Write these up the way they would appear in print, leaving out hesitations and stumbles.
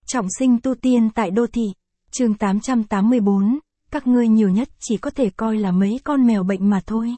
Trọng sinh tu tiên tại đô thị. Chương 884, các ngươi nhiều nhất chỉ có thể coi là mấy con mèo bệnh mà thôi.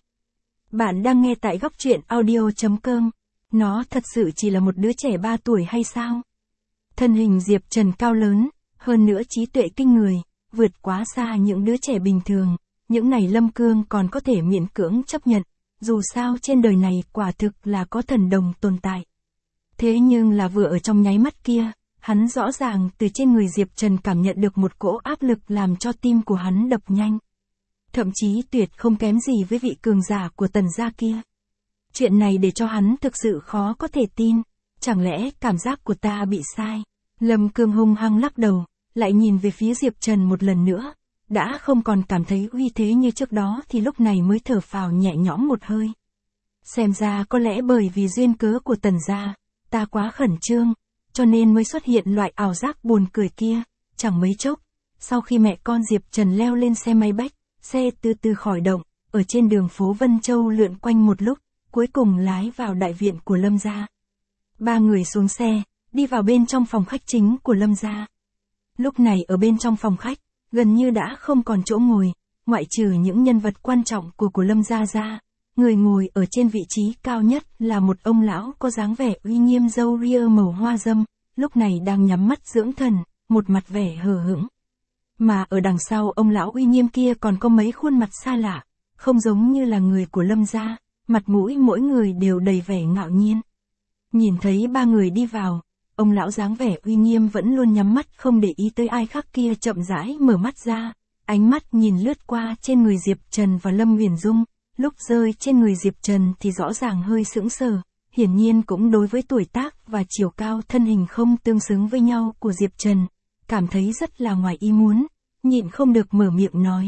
Bạn đang nghe tại góc truyện audio.com. Nó thật sự chỉ là một đứa trẻ 3 tuổi hay sao? Thân hình Diệp Trần cao lớn, hơn nữa trí tuệ kinh người, vượt quá xa những đứa trẻ bình thường. Những này Lâm Cương còn có thể miễn cưỡng chấp nhận, dù sao trên đời này quả thực là có thần đồng tồn tại. Thế nhưng là vừa ở trong nháy mắt kia, hắn rõ ràng từ trên người Diệp Trần cảm nhận được một cỗ áp lực làm cho tim của hắn đập nhanh. Thậm chí tuyệt không kém gì với vị cường giả của Tần gia kia. Chuyện này để cho hắn thực sự khó có thể tin, chẳng lẽ cảm giác của ta bị sai? Lâm Cương hung hăng lắc đầu, lại nhìn về phía Diệp Trần một lần nữa, đã không còn cảm thấy uy thế như trước đó thì lúc này mới thở phào nhẹ nhõm một hơi. Xem ra có lẽ bởi vì duyên cớ của Tần gia, ta quá khẩn trương, cho nên mới xuất hiện loại ảo giác buồn cười kia. Chẳng mấy chốc, sau khi mẹ con Diệp Trần leo lên xe máy bách, xe từ từ khởi động, ở trên đường phố Vân Châu lượn quanh một lúc, cuối cùng lái vào đại viện của Lâm gia. Ba người xuống xe, đi vào bên trong phòng khách chính của Lâm gia. Lúc này ở bên trong phòng khách, gần như đã không còn chỗ ngồi, ngoại trừ những nhân vật quan trọng của Lâm gia ra. Người ngồi ở trên vị trí cao nhất là một ông lão có dáng vẻ uy nghiêm râu ria màu hoa râm, lúc này đang nhắm mắt dưỡng thần, một mặt vẻ hờ hững. Mà ở đằng sau ông lão uy nghiêm kia còn có mấy khuôn mặt xa lạ, không giống như là người của Lâm gia, mặt mũi mỗi người đều đầy vẻ ngạo nhiên. Nhìn thấy ba người đi vào, ông lão dáng vẻ uy nghiêm vẫn luôn nhắm mắt không để ý tới ai khác kia chậm rãi mở mắt ra, ánh mắt nhìn lướt qua trên người Diệp Trần và Lâm Huyền Dung. Lúc rơi trên người Diệp Trần thì rõ ràng hơi sững sờ, hiển nhiên cũng đối với tuổi tác và chiều cao thân hình không tương xứng với nhau của Diệp Trần, cảm thấy rất là ngoài ý muốn, nhịn không được mở miệng nói.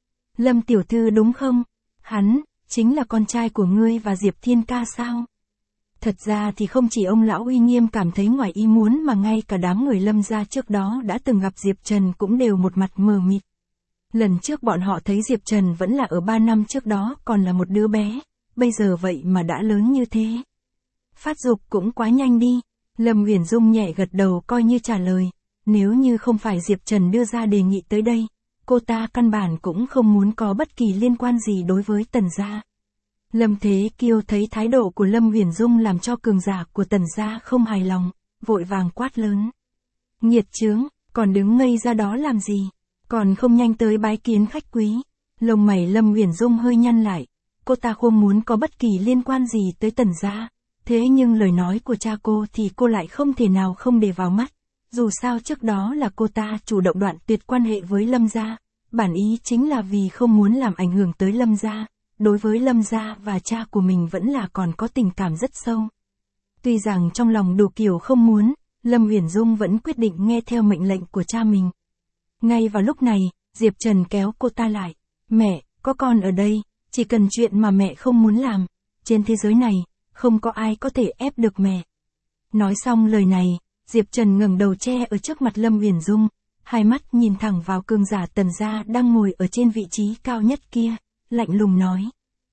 Lâm tiểu thư đúng không? Hắn, chính là con trai của ngươi và Diệp Thiên ca sao? Thật ra thì không chỉ ông lão uy nghiêm cảm thấy ngoài ý muốn mà ngay cả đám người Lâm gia trước đó đã từng gặp Diệp Trần cũng đều một mặt mờ mịt. Lần trước bọn họ thấy Diệp Trần vẫn là ở 3 năm trước đó còn là một đứa bé, bây giờ vậy mà đã lớn như thế. Phát dục cũng quá nhanh đi, Lâm Huyền Dung nhẹ gật đầu coi như trả lời, nếu như không phải Diệp Trần đưa ra đề nghị tới đây, cô ta căn bản cũng không muốn có bất kỳ liên quan gì đối với Tần gia. Lâm Thế Kiêu thấy thái độ của Lâm Huyền Dung làm cho cường giả của Tần gia không hài lòng, vội vàng quát lớn. Nghiệt chướng, còn đứng ngây ra đó làm gì? Còn không nhanh tới bái kiến khách quý. Lông mày Lâm Huyền Dung hơi nhăn lại, cô ta không muốn có bất kỳ liên quan gì tới Tần gia, thế nhưng lời nói của cha cô thì cô lại không thể nào không để vào mắt, dù sao trước đó là cô ta chủ động đoạn tuyệt quan hệ với Lâm gia, bản ý chính là vì không muốn làm ảnh hưởng tới Lâm gia, đối với Lâm gia và cha của mình vẫn là còn có tình cảm rất sâu. Tuy rằng trong lòng đủ kiểu không muốn, Lâm Huyền Dung vẫn quyết định nghe theo mệnh lệnh của cha mình. Ngay vào lúc này, Diệp Trần kéo cô ta lại. Mẹ, có con ở đây, chỉ cần chuyện mà mẹ không muốn làm, trên thế giới này, không có ai có thể ép được mẹ. Nói xong lời này, Diệp Trần ngẩng đầu che ở trước mặt Lâm Huyền Dung, hai mắt nhìn thẳng vào cường giả Tần gia đang ngồi ở trên vị trí cao nhất kia, lạnh lùng nói.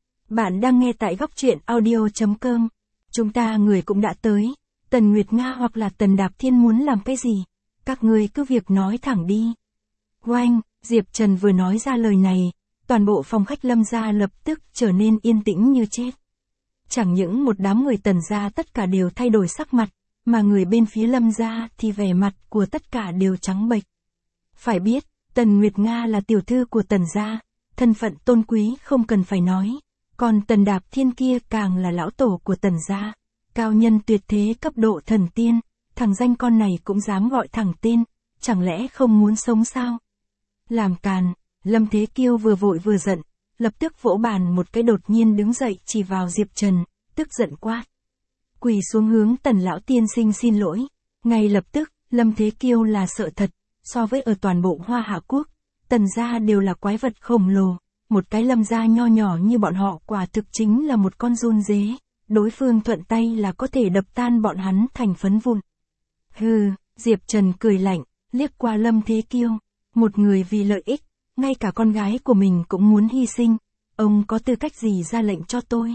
Bạn đang nghe tại góc truyện audio.com. Chúng ta người cũng đã tới, Tần Nguyệt Nga hoặc là Tần Đạp Thiên muốn làm cái gì? Các ngươi cứ việc nói thẳng đi. Oanh, Diệp Trần vừa nói ra lời này, toàn bộ phòng khách Lâm gia lập tức trở nên yên tĩnh như chết. Chẳng những một đám người Tần gia tất cả đều thay đổi sắc mặt, mà người bên phía Lâm gia thì vẻ mặt của tất cả đều trắng bệch. Phải biết, Tần Nguyệt Nga là tiểu thư của Tần gia, thân phận tôn quý không cần phải nói, còn Tần Đạp Thiên kia càng là lão tổ của Tần gia, cao nhân tuyệt thế cấp độ thần tiên, thằng danh con này cũng dám gọi thẳng tên, chẳng lẽ không muốn sống sao? Làm càn, Lâm Thế Kiêu vừa vội vừa giận, lập tức vỗ bàn một cái đột nhiên đứng dậy chỉ vào Diệp Trần, tức giận quát. Quỳ xuống hướng Tần lão tiên sinh xin lỗi. Ngay lập tức, Lâm Thế Kiêu là sợ thật, so với ở toàn bộ Hoa Hạ Quốc, Tần gia đều là quái vật khổng lồ, một cái Lâm gia nho nhỏ như bọn họ quả thực chính là một con giun dế, đối phương thuận tay là có thể đập tan bọn hắn thành phấn vụn. Hừ, Diệp Trần cười lạnh, liếc qua Lâm Thế Kiêu. Một người vì lợi ích, ngay cả con gái của mình cũng muốn hy sinh, ông có tư cách gì ra lệnh cho tôi?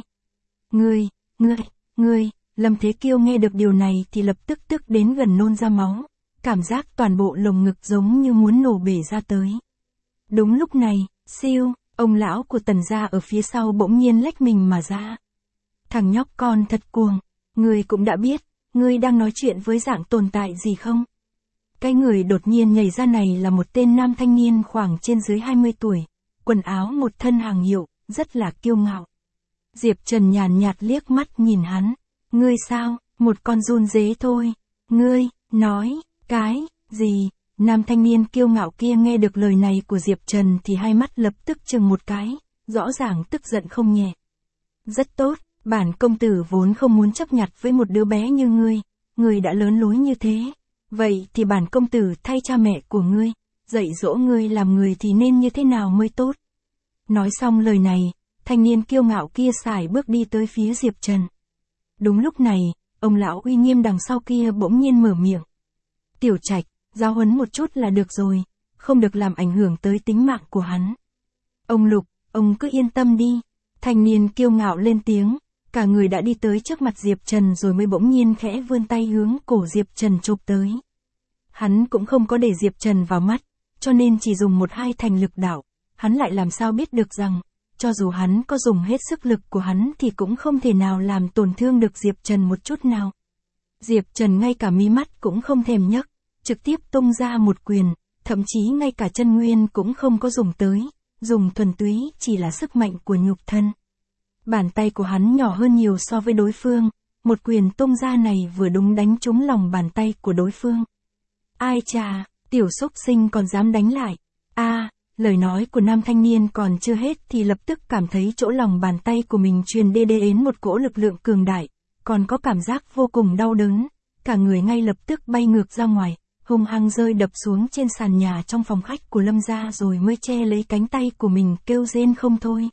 Ngươi, Lâm Thế Kiêu nghe được điều này thì lập tức tức đến gần nôn ra máu, cảm giác toàn bộ lồng ngực giống như muốn nổ bể ra tới. Đúng lúc này, siêu, ông lão của Tần gia ở phía sau bỗng nhiên lách mình mà ra. Thằng nhóc con thật cuồng, ngươi cũng đã biết, ngươi đang nói chuyện với dạng tồn tại gì không? Cái người đột nhiên nhảy ra này là một tên nam thanh niên khoảng trên dưới 20 tuổi, quần áo một thân hàng hiệu, rất là kiêu ngạo. Diệp Trần nhàn nhạt liếc mắt nhìn hắn, ngươi sao, một con giun dế thôi, ngươi, nói, cái, gì? Nam thanh niên kiêu ngạo kia nghe được lời này của Diệp Trần thì hai mắt lập tức trừng một cái, rõ ràng tức giận không nhẹ. Rất tốt, bản công tử vốn không muốn chấp nhặt với một đứa bé như ngươi đã lớn lối như thế. Vậy thì bản công tử thay cha mẹ của ngươi, dạy dỗ ngươi làm người thì nên như thế nào mới tốt. Nói xong lời này, thanh niên kiêu ngạo kia sải bước đi tới phía Diệp Trần. Đúng lúc này, ông lão uy nghiêm đằng sau kia bỗng nhiên mở miệng. Tiểu Trạch, giáo huấn một chút là được rồi, không được làm ảnh hưởng tới tính mạng của hắn. Ông Lục, ông cứ yên tâm đi. Thanh niên kiêu ngạo lên tiếng, cả người đã đi tới trước mặt Diệp Trần rồi mới bỗng nhiên khẽ vươn tay hướng cổ Diệp Trần chụp tới. Hắn cũng không có để Diệp Trần vào mắt, cho nên chỉ dùng một hai thành lực đạo, hắn lại làm sao biết được rằng, cho dù hắn có dùng hết sức lực của hắn thì cũng không thể nào làm tổn thương được Diệp Trần một chút nào. Diệp Trần ngay cả mí mắt cũng không thèm nhấc, trực tiếp tung ra một quyền, thậm chí ngay cả chân nguyên cũng không có dùng tới, dùng thuần túy chỉ là sức mạnh của nhục thân. Bàn tay của hắn nhỏ hơn nhiều so với đối phương, một quyền tung ra này vừa đúng đánh trúng lòng bàn tay của đối phương. Ai chà, tiểu xúc sinh còn dám đánh lại. Lời nói của nam thanh niên còn chưa hết thì lập tức cảm thấy chỗ lòng bàn tay của mình truyền đến một cỗ lực lượng cường đại, còn có cảm giác vô cùng đau đớn, cả người ngay lập tức bay ngược ra ngoài, hung hăng rơi đập xuống trên sàn nhà trong phòng khách của Lâm gia rồi mới che lấy cánh tay của mình kêu rên không thôi.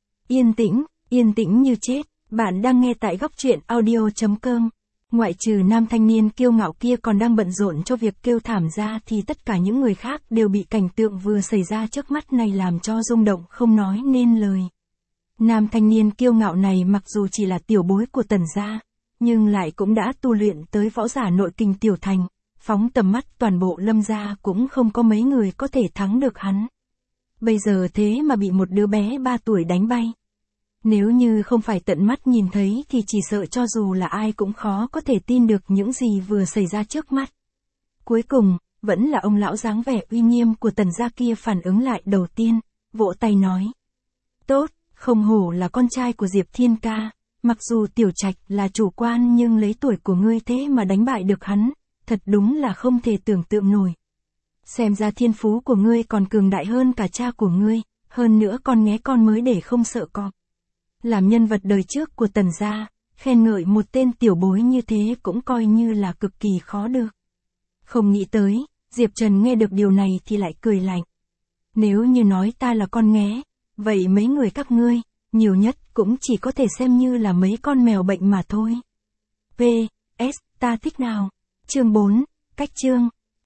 Yên tĩnh như chết, bạn đang nghe tại góc truyện audio.com. Ngoại trừ nam thanh niên kiêu ngạo kia còn đang bận rộn cho việc kêu thảm ra thì tất cả những người khác đều bị cảnh tượng vừa xảy ra trước mắt này làm cho rung động không nói nên lời. Nam thanh niên kiêu ngạo này mặc dù chỉ là tiểu bối của Tần gia, nhưng lại cũng đã tu luyện tới võ giả nội kình tiểu thành, phóng tầm mắt toàn bộ Lâm gia cũng không có mấy người có thể thắng được hắn. Bây giờ thế mà bị một đứa bé 3 tuổi đánh bay. Nếu như không phải tận mắt nhìn thấy thì chỉ sợ cho dù là ai cũng khó có thể tin được những gì vừa xảy ra trước mắt. Cuối cùng, vẫn là ông lão dáng vẻ uy nghiêm của Tần gia kia phản ứng lại đầu tiên, vỗ tay nói. Tốt, không hổ là con trai của Diệp Thiên ca, mặc dù Tiểu Trạch là chủ quan nhưng lấy tuổi của ngươi thế mà đánh bại được hắn, thật đúng là không thể tưởng tượng nổi. Xem ra thiên phú của ngươi còn cường đại hơn cả cha của ngươi, hơn nữa con nghé con mới để không sợ cọp. Làm nhân vật đời trước của Tần gia, khen ngợi một tên tiểu bối như thế cũng coi như là cực kỳ khó được. Không nghĩ tới, Diệp Trần nghe được điều này thì lại cười lạnh. Nếu như nói ta là con nghé, vậy mấy người các ngươi, nhiều nhất cũng chỉ có thể xem như là mấy con mèo bệnh mà thôi. P.S. Ta thích nào? Chương 4, cách chương.